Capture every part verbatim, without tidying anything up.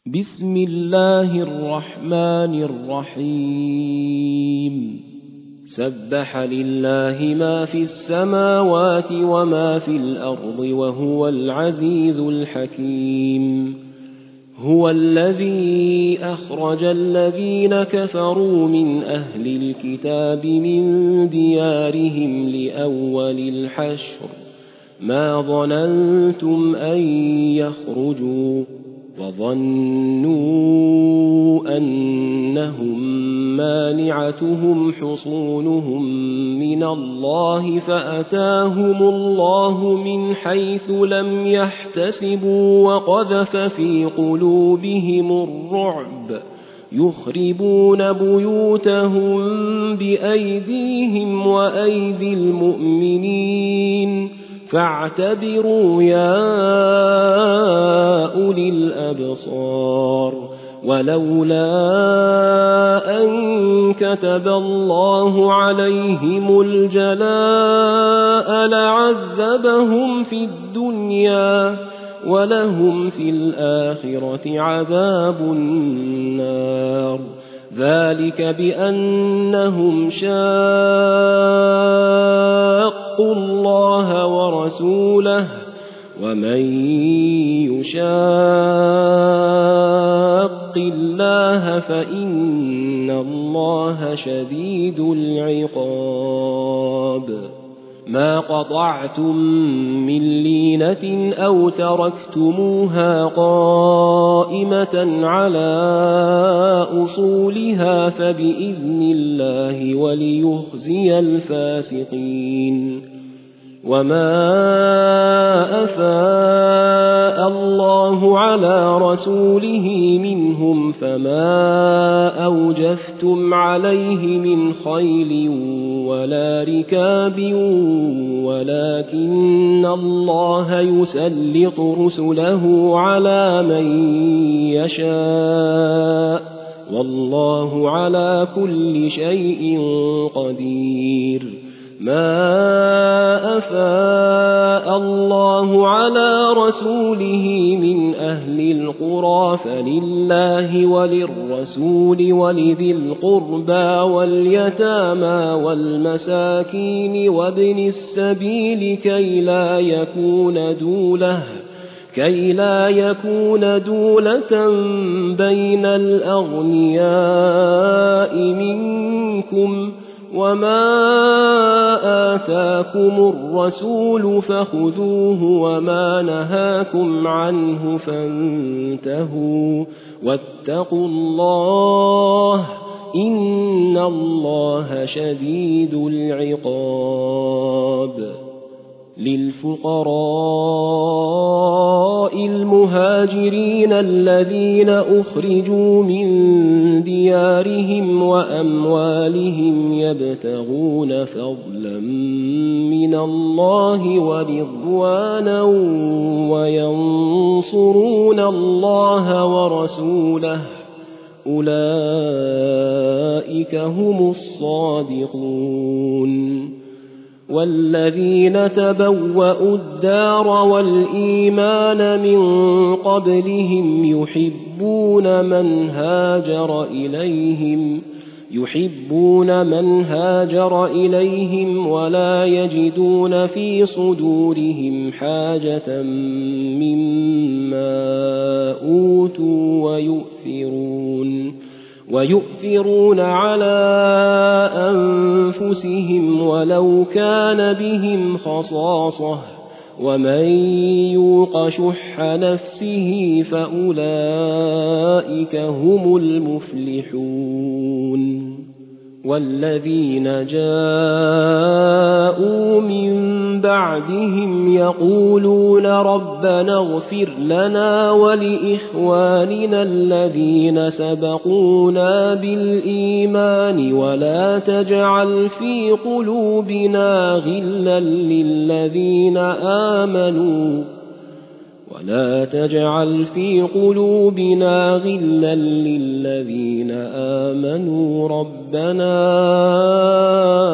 بسم الله الرحمن الرحيم سبح لله ما في السماوات وما في الأرض وهو العزيز الحكيم هو الذي أخرج الذين كفروا من أهل الكتاب من ديارهم لأول الحشر ما ظننتم أن يخرجوا وظنوا أنهم مانعتهم حصونهم من الله فأتاهم الله من حيث لم يحتسبوا وقذف في قلوبهم الرعب يخربون بيوتهم بأيديهم وأيدي المؤمنين فاعتبروا يا أولي الأبصار ولولا أن كتب الله عليهم الجلاء لعذبهم في الدنيا ولهم في الآخرة عذاب النار ذلك بأنهم شاقوا الله ورسوله ومن يشاق الله فإن الله شديد العقاب ما قطعتم من لينة أو تركتموها قائمة على أصولها فبإذن الله وليخزي الفاسقين وما أفاء الله على رسوله منهم فما أوجفتم عليه من خيل ولا ركاب ولكن الله يسلط رسله على من يشاء والله على كل شيء قدير ما أفاء الله على رسوله من أهل القرى فلله وللرسول ولذي القربى واليتامى والمساكين وابن السبيل كي لا يكون دولة كي لا يكون دولة بين الأغنياء منكم وما آتاكم الرسول فخذوه وما نهاكم عنه فانتهوا واتقوا الله إن الله شديد العقاب للفقراء المهاجرين الذين أخرجوا من ديارهم وأموالهم يبتغون فضلا من الله ورضوانا وينصرون الله ورسوله أولئك هم الصادقون والذين تبوأوا الدار والإيمان من قبلهم يحبون من هاجر إليهم يحبون من هاجر إليهم ولا يجدون في صدورهم حاجة مما أوتوا ويؤثرون ويؤثرون على أنفسهم ولو كان بهم خصاصة ومن يوق شح نفسه فأولئك هم المفلحون والذين جاءوا من بعدهم يقولون ربنا اغفر لنا ولإخواننا الذين سبقونا بالإيمان ولا تجعل في قلوبنا غلا للذين آمنوا ولا تجعل في قلوبنا غلا للذين آمنوا ربنا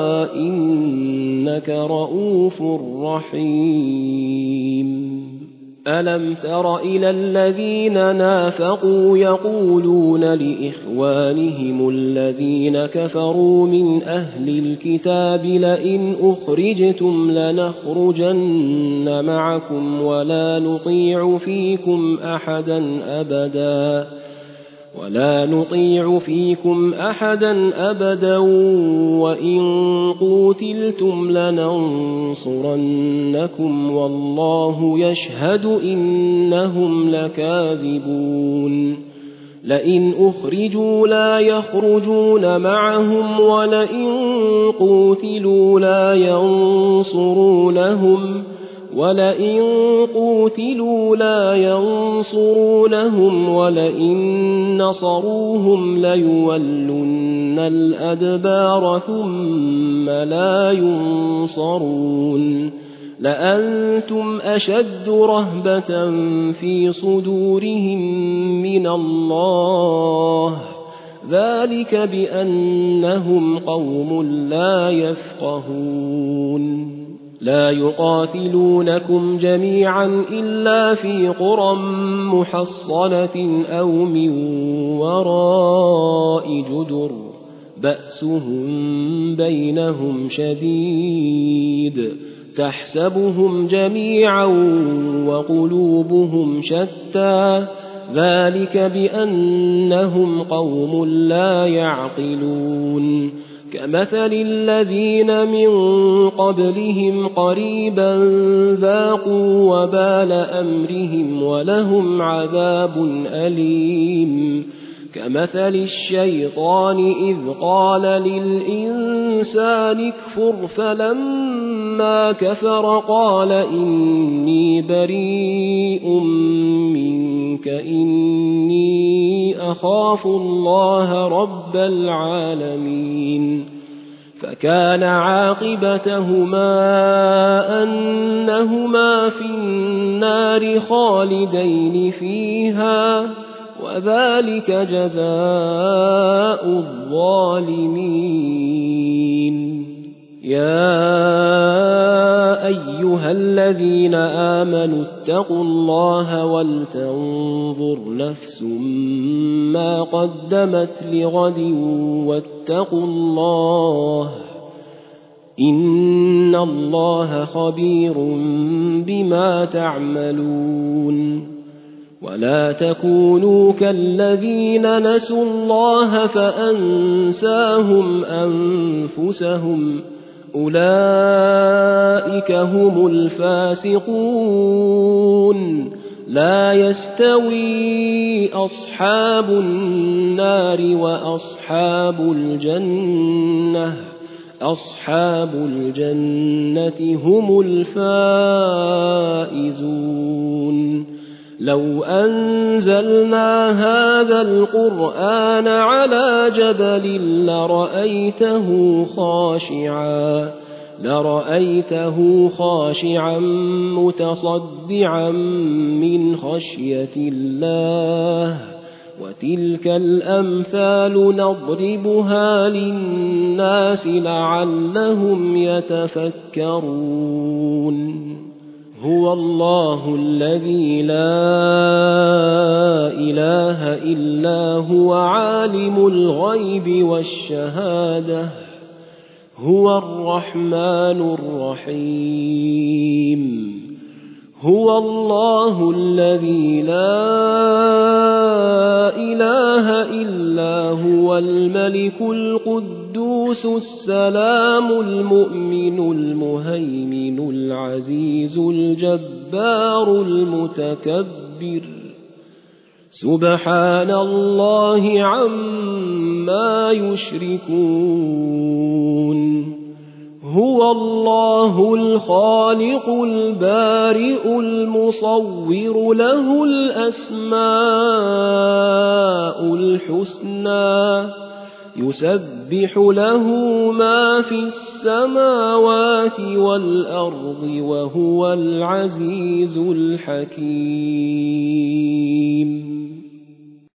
إنك رءوف رحيم ألم تر إلى الذين نافقوا يقولون لإخوانهم الذين كفروا من أهل الكتاب لئن أخرجتم لنخرجن معكم ولا نطيع فيكم أحدا أبدا ولا نطيع فيكم أحدا أبدا وإن قوتلتم لننصرنكم والله يشهد إنهم لكاذبون لئن أخرجوا لا يخرجون معهم ولئن قوتلوا لا ينصرونهم ولئن قوتلوا لا ينصرونهم ولئن نصروهم ليولن الأدبار ثم لا ينصرون لأنتم أشد رهبة في صدورهم من الله ذلك بأنهم قوم لا يفقهون لا يقاتلونكم جميعا إلا في قرى محصنة أو من وراء جدر بأسهم بينهم شديد تحسبهم جميعا وقلوبهم شتى ذلك بأنهم قوم لا يعقلون كمثل الذين من قبلهم قريبا ذاقوا وبال أمرهم ولهم عذاب أليم كمثل الشيطان إذ قال للإنسان اكفر فلما كفر قال إني بريء منك إني أخاف الله رب العالمين فكان عاقبتهما أنهما في النار خالدين فيها وذلك جزاء الظالمين يا أيها الذين آمنوا اتقوا الله ولتنظر نفس ما قدمت لغد واتقوا الله إن الله خبير بما تعملون ولا تكونوا كالذين نسوا الله فأنساهم أنفسهم أولئك هم الفاسقون لا يستوي أصحاب النار وأصحاب الجنة أصحاب الجنة هم الفائزون لو أنزلنا هذا القرآن على جبل لرأيته خاشعا لرأيته خاشعا متصدعا من خشية الله وتلك الأمثال نضربها للناس لعلهم يتفكرون هو الله الذي لا إله إلا هو عالم الغيب والشهادة هو الرحمن الرحيم هو الله الذي لا إله إلا هو الملك القدوس السلام المؤمن المهيمن العزيز الجبار المتكبر سبحان الله عما يشركون هو الله الخالق البارئ المصور له الأسماء الحسنى يسبح له ما في السماوات والأرض وهو العزيز الحكيم